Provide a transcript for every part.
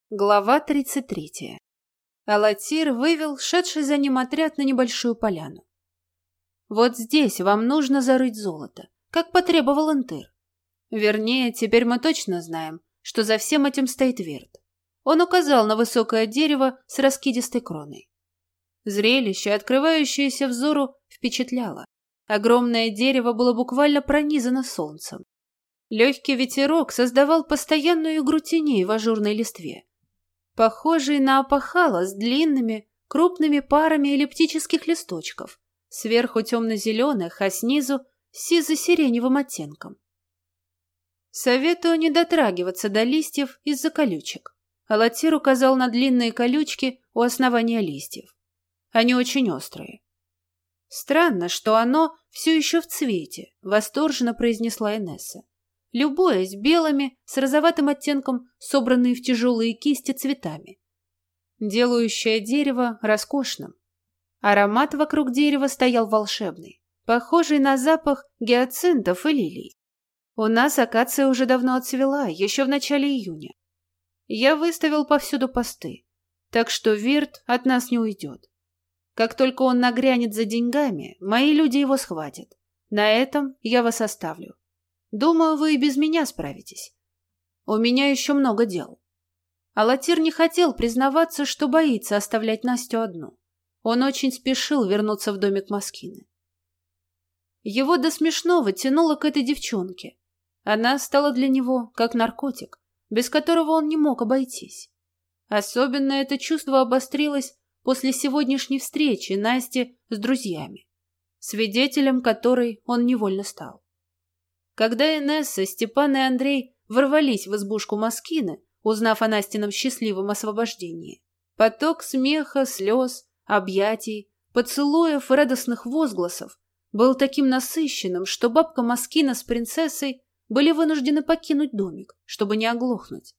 Глава 33. Алатир вывел шедший за ним отряд на небольшую поляну. «Вот здесь вам нужно зарыть золото, как потребовал Энтыр. Вернее, теперь мы точно знаем, что за всем этим стоит Вирт. Он указал на высокое дерево с раскидистой кроной. Зрелище, открывающееся взору, впечатляло. Огромное дерево было буквально пронизано солнцем. Легкий ветерок создавал постоянную игру теней в ажурной листве, похожий на опахало с длинными, крупными парами эллиптических листочков, сверху темно-зеленых, а снизу сизо-сиреневым оттенком. Советую не дотрагиваться до листьев из-за колючек. Алатир указал на длинные колючки у основания листьев. Они очень острые. «Странно, что оно все еще в цвете», — восторженно произнесла Инесса, любуясь белыми с розоватым оттенком, собранные в тяжелые кисти цветами, делающее дерево роскошным. Аромат вокруг дерева стоял волшебный, похожий на запах гиацинтов и лилий. У нас акация уже давно отцвела, еще в начале июня. Я выставил повсюду посты, так что Вирт от нас не уйдет. Как только он нагрянет за деньгами, мои люди его схватят. На этом я вас оставлю. Думаю, вы и без меня справитесь. У меня еще много дел». Алатир не хотел признаваться, что боится оставлять Настю одну. Он очень спешил вернуться в домик Маскины. Его до смешного тянуло к этой девчонке. Она стала для него как наркотик, без которого он не мог обойтись. Особенно это чувство обострилось после сегодняшней встречи Насти с друзьями, свидетелем которой он невольно стал. Когда Инесса, Степан и Андрей ворвались в избушку Маскины, узнав о Настином счастливом освобождении, поток смеха, слез, объятий, поцелуев и радостных возгласов был таким насыщенным, что бабка Маскина с принцессой были вынуждены покинуть домик, чтобы не оглохнуть.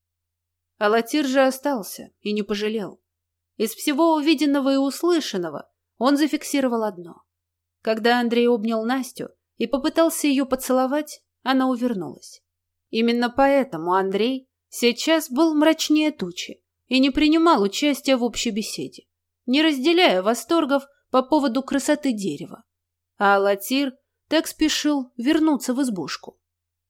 Алатир же остался и не пожалел. Из всего увиденного и услышанного он зафиксировал одно. Когда Андрей обнял Настю и попытался ее поцеловать, она увернулась. Именно поэтому Андрей сейчас был мрачнее тучи и не принимал участия в общей беседе, не разделяя восторгов по поводу красоты дерева. А Алатир так спешил вернуться в избушку.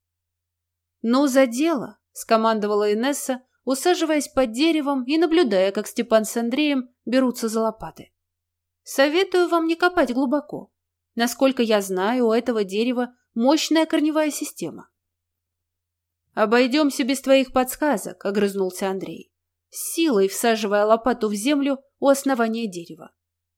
«Ну, за дело!» — скомандовала Инесса, усаживаясь под деревом и наблюдая, как Степан с Андреем берутся за лопаты. «Советую вам не копать глубоко. Насколько я знаю, у этого дерева мощная корневая система». «Обойдемся без твоих подсказок», — огрызнулся Андрей, с силой всаживая лопату в землю у основания дерева.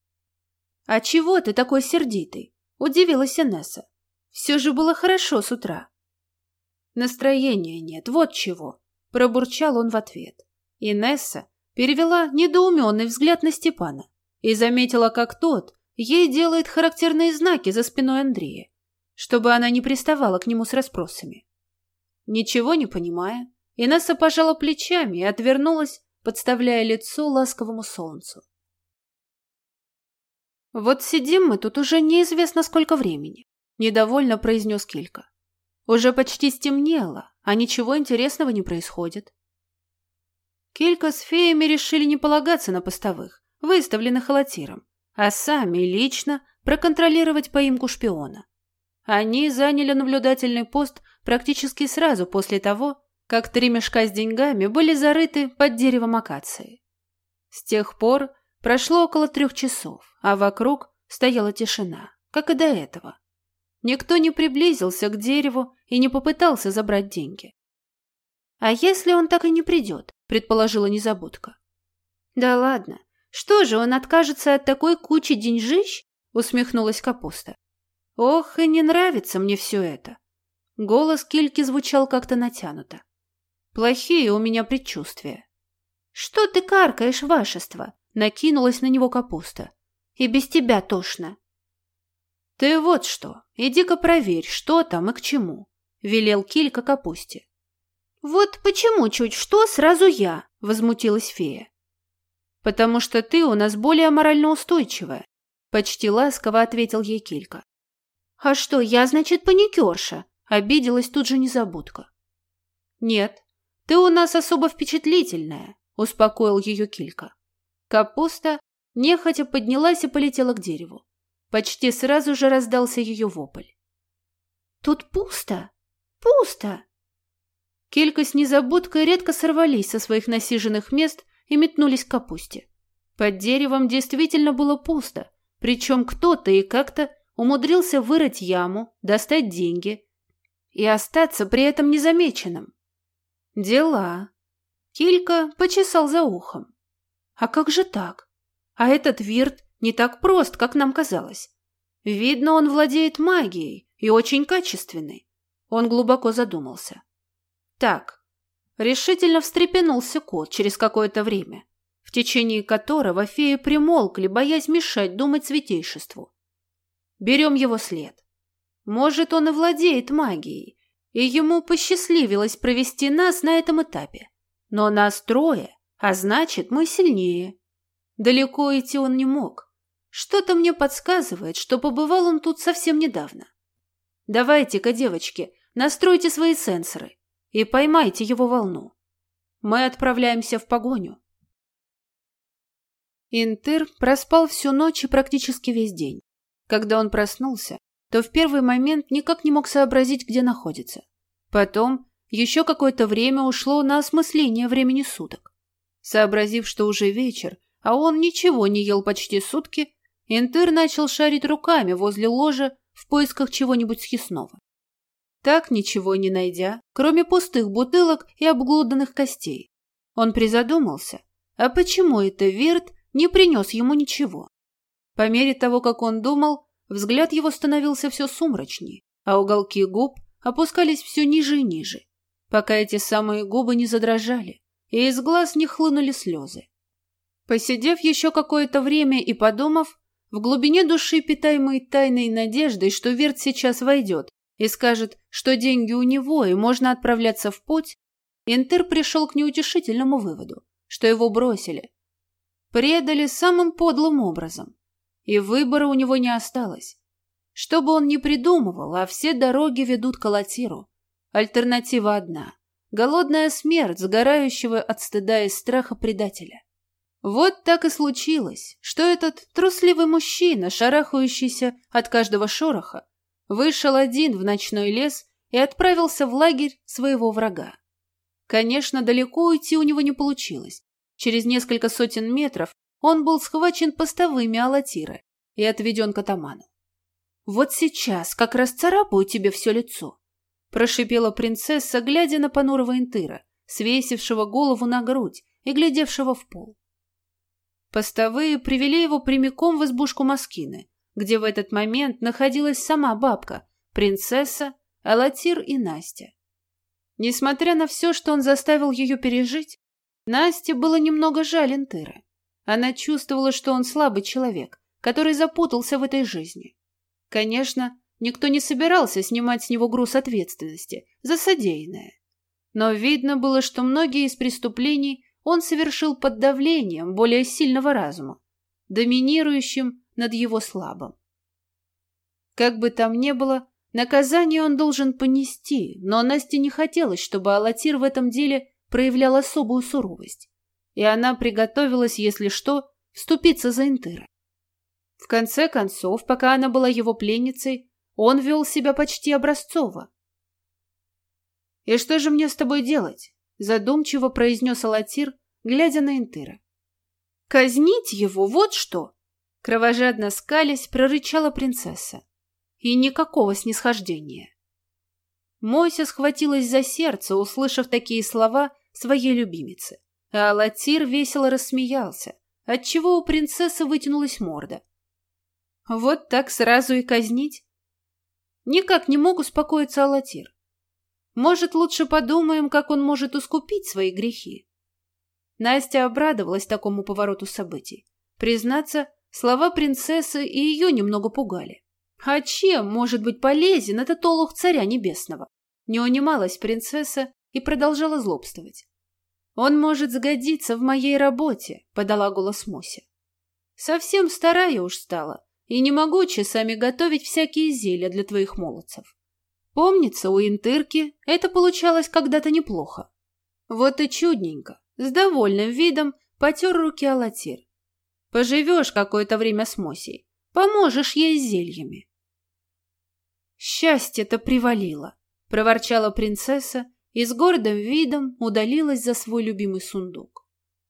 «А чего ты такой сердитый?» — удивилась Инесса. «Все же было хорошо с утра». «Настроения нет, вот чего», — пробурчал он в ответ. Инесса перевела недоуменный взгляд на Степана и заметила, как тот ей делает характерные знаки за спиной Андрея, чтобы она не приставала к нему с расспросами. Ничего не понимая, Инесса пожала плечами и отвернулась, подставляя лицо ласковому солнцу. «Вот сидим мы тут уже неизвестно сколько времени», — недовольно произнес Килька. «Уже почти стемнело, а ничего интересного не происходит». Килька с феями решили не полагаться на постовых, выставленных Алатиром, а сами лично проконтролировать поимку шпиона. Они заняли наблюдательный пост практически сразу после того, как 3 мешка с деньгами были зарыты под деревом акации. С тех пор прошло около 3 часов, а вокруг стояла тишина, как и до этого. Никто не приблизился к дереву и не попытался забрать деньги. «А если он так и не придет?» – предположила Незабудка. «Да ладно. Что же, он откажется от такой кучи деньжищ?» — усмехнулась Капуста. «Ох, и не нравится мне все это». Голос Кильки звучал как-то натянуто. «Плохие у меня предчувствия». «Что ты каркаешь, вашество?» — накинулась на него Капуста. «И без тебя тошно». «Ты вот что, иди-ка проверь, что там и к чему», — велел Килька Капусте. «Вот почему чуть что сразу я?» — возмутилась фея. «Потому что ты у нас более морально устойчивая», — почти ласково ответил ей Килька. «А что, я, значит, паникерша?» — обиделась тут же Незабудка. «Нет, Ты у нас особо впечатлительная», — успокоил ее Килька. Капуста нехотя поднялась и полетела к дереву. Почти сразу же раздался ее вопль. «Тут пусто! Пусто!» Килька с Незабудкой редко сорвались со своих насиженных мест и метнулись к капусте. Под деревом действительно было пусто, причем кто-то и как-то умудрился вырыть яму, достать деньги и остаться при этом незамеченным. Дела. Килька почесал за ухом. А как же так? А этот Вирт не так прост, как нам казалось. Видно, он владеет магией и очень качественной. Он глубоко задумался. Так, решительно встрепенулся кот через какое-то время, в течение которого феи примолкли, боясь мешать думать святейшеству. Берем его след. Может, он и владеет магией, и ему посчастливилось провести нас на этом этапе. Но нас трое, а значит, мы сильнее. Далеко идти он не мог. Что-то мне подсказывает, что побывал он тут совсем недавно. Давайте-ка, девочки, настройте свои сенсоры и поймайте его волну. Мы отправляемся в погоню. Интыр проспал всю ночь и практически весь день. Когда он проснулся, то в первый момент никак не мог сообразить, где находится. Потом еще какое-то время ушло на осмысление времени суток. Сообразив, что уже вечер, а он ничего не ел почти сутки, Интыр начал шарить руками возле ложа в поисках чего-нибудь съестного. Так, ничего не найдя, кроме пустых бутылок и обглоданных костей, он призадумался, а почему это Вирт не принес ему ничего? По мере того, как он думал, взгляд его становился все сумрачней, а уголки губ опускались все ниже и ниже, пока эти самые губы не задрожали, и из глаз не хлынули слезы. Посидев еще какое-то время и подумав, в глубине души, питаемой тайной надеждой, что Вирт сейчас войдет и скажет, что деньги у него и можно отправляться в путь, Интыр пришел к неутешительному выводу, что его бросили, предали самым подлым образом, и выбора у него не осталось. Что бы он ни придумывал, а все дороги ведут к Алатиру. Альтернатива одна — голодная смерть сгорающего от стыда и страха предателя. Вот так и случилось, что этот трусливый мужчина, шарахающийся от каждого шороха, вышел один в ночной лес и отправился в лагерь своего врага. Конечно, далеко уйти у него не получилось. Через несколько сотен метров он был схвачен постовыми Алатира и отведен к атаману. «Вот сейчас как раз царапаю тебе все лицо», — прошипела принцесса, глядя на понурого Интыра, свесившего голову на грудь и глядевшего в пол. Постовые привели его прямиком в избушку Маскины, где в этот момент находилась сама бабка, принцесса, Алатир и Настя. Несмотря на все, что он заставил ее пережить, Насте было немного жаль Интыра. Она чувствовала, что он слабый человек, который запутался в этой жизни. Конечно, никто не собирался снимать с него груз ответственности за содеянное. Но видно было, что многие из преступлений он совершил под давлением более сильного разума, доминирующим над его слабым. Как бы там ни было, наказание он должен понести, но Насте не хотелось, чтобы Алатир в этом деле проявлял особую суровость, и она приготовилась, если что, вступиться за Интыра. В конце концов, пока она была его пленницей, он вел себя почти образцово. «И что же мне с тобой делать?» — задумчиво произнес Алатир, глядя на Интыра. «Казнить его, вот что!» — кровожадно скалясь, прорычала принцесса. И никакого снисхождения. Мося схватилась за сердце, услышав такие слова своей любимицы, а Алатир весело рассмеялся, отчего у принцессы вытянулась морда. Вот так сразу и казнить? Никак не мог успокоиться Алатир. Может, лучше подумаем, как он может искупить свои грехи? Настя обрадовалась такому повороту событий. Признаться, слова принцессы и ее немного пугали. А чем может быть полезен этот олух царя небесного? Не унималась принцесса и продолжала злобствовать. «Он может сгодиться в моей работе», — подала голос Мося. «Совсем старая уж стала, и не могу часами готовить всякие зелья для твоих молодцев. Помнится, у Интырки это получалось когда-то неплохо». Вот и чудненько, с довольным видом потер руки Алатир. Поживешь какое-то время с Мосей, поможешь ей зельями. Счастье-то привалило, проворчала принцесса и с гордым видом удалилась за свой любимый сундук.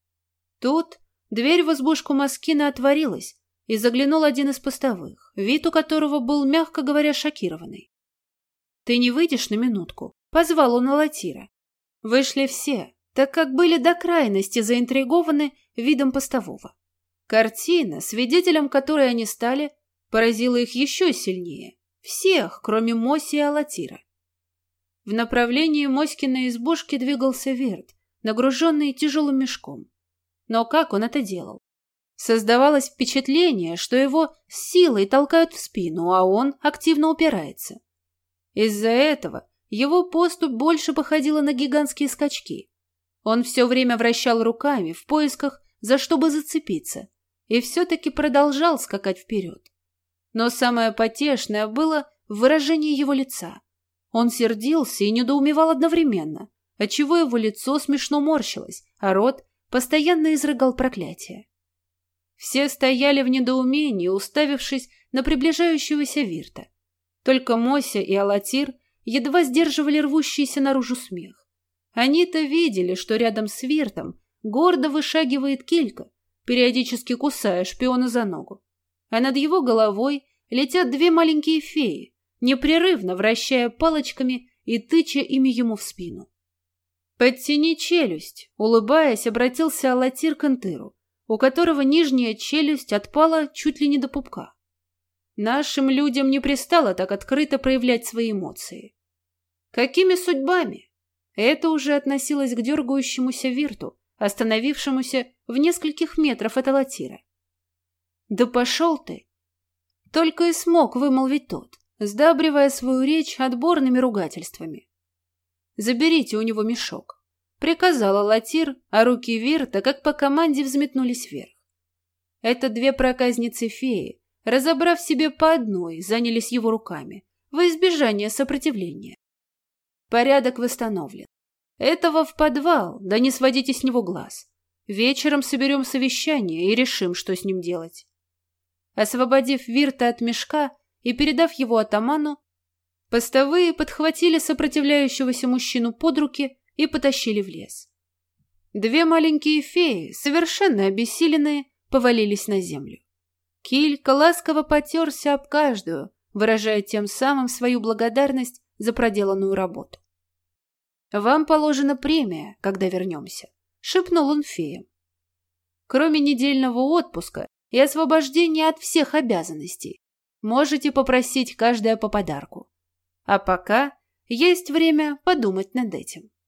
Тут дверь в избушку Маскина отворилась, и заглянул один из постовых, вид у которого был, мягко говоря, шокированный. «Ты не выйдешь на минутку?» — позвал он Алатира. Вышли все, так как были до крайности заинтригованы видом постового. Картина, свидетелем которой они стали, поразила их еще сильнее. Всех, кроме Моси и Алатира. В направлении Моськиной избушки двигался Вирт, нагруженный тяжелым мешком. Но как он это делал? Создавалось впечатление, что его с силой толкают в спину, а он активно упирается. Из-за этого его поступь больше походила на гигантские скачки. Он все время вращал руками в поисках, за что бы зацепиться, и все-таки продолжал скакать вперед. Но самое потешное было в выражении его лица. Он сердился и недоумевал одновременно, отчего его лицо смешно морщилось, а рот постоянно изрыгал проклятие. Все стояли в недоумении, уставившись на приближающегося Вирта. Только Мося и Алатир едва сдерживали рвущийся наружу смех. Они-то видели, что рядом с Виртом гордо вышагивает Килька, периодически кусая шпиона за ногу. А над его головой летят две маленькие феи, непрерывно вращая палочками и тыча ими ему в спину. «Подтяни челюсть», — улыбаясь, обратился Алатир к Энтыру, у которого нижняя челюсть отпала чуть ли не до пупка. Нашим людям не пристало так открыто проявлять свои эмоции. Какими судьбами? Это уже относилось к дергающемуся Вирту, остановившемуся в нескольких метрах от Алатира. «Да пошел ты!» Только и смог вымолвить тот, сдабривая свою речь отборными ругательствами. «Заберите у него мешок», — приказал Алатир, а руки Вирта, как по команде, взметнулись вверх. Это две проказницы-феи, разобрав себе по одной, занялись его руками, во избежание сопротивления. Порядок восстановлен. Этого в подвал, да не сводите с него глаз. Вечером соберем совещание и решим, что с ним делать. Освободив Вирта от мешка и передав его атаману, постовые подхватили сопротивляющегося мужчину под руки и потащили в лес. Две маленькие феи, совершенно обессиленные, повалились на землю. Килька ласково потерся об каждую, выражая тем самым свою благодарность за проделанную работу. «Вам положена премия, когда вернемся», — шепнул он феям. «Кроме недельного отпуска и освобождения от всех обязанностей, можете попросить каждая по подарку. А пока есть время подумать над этим».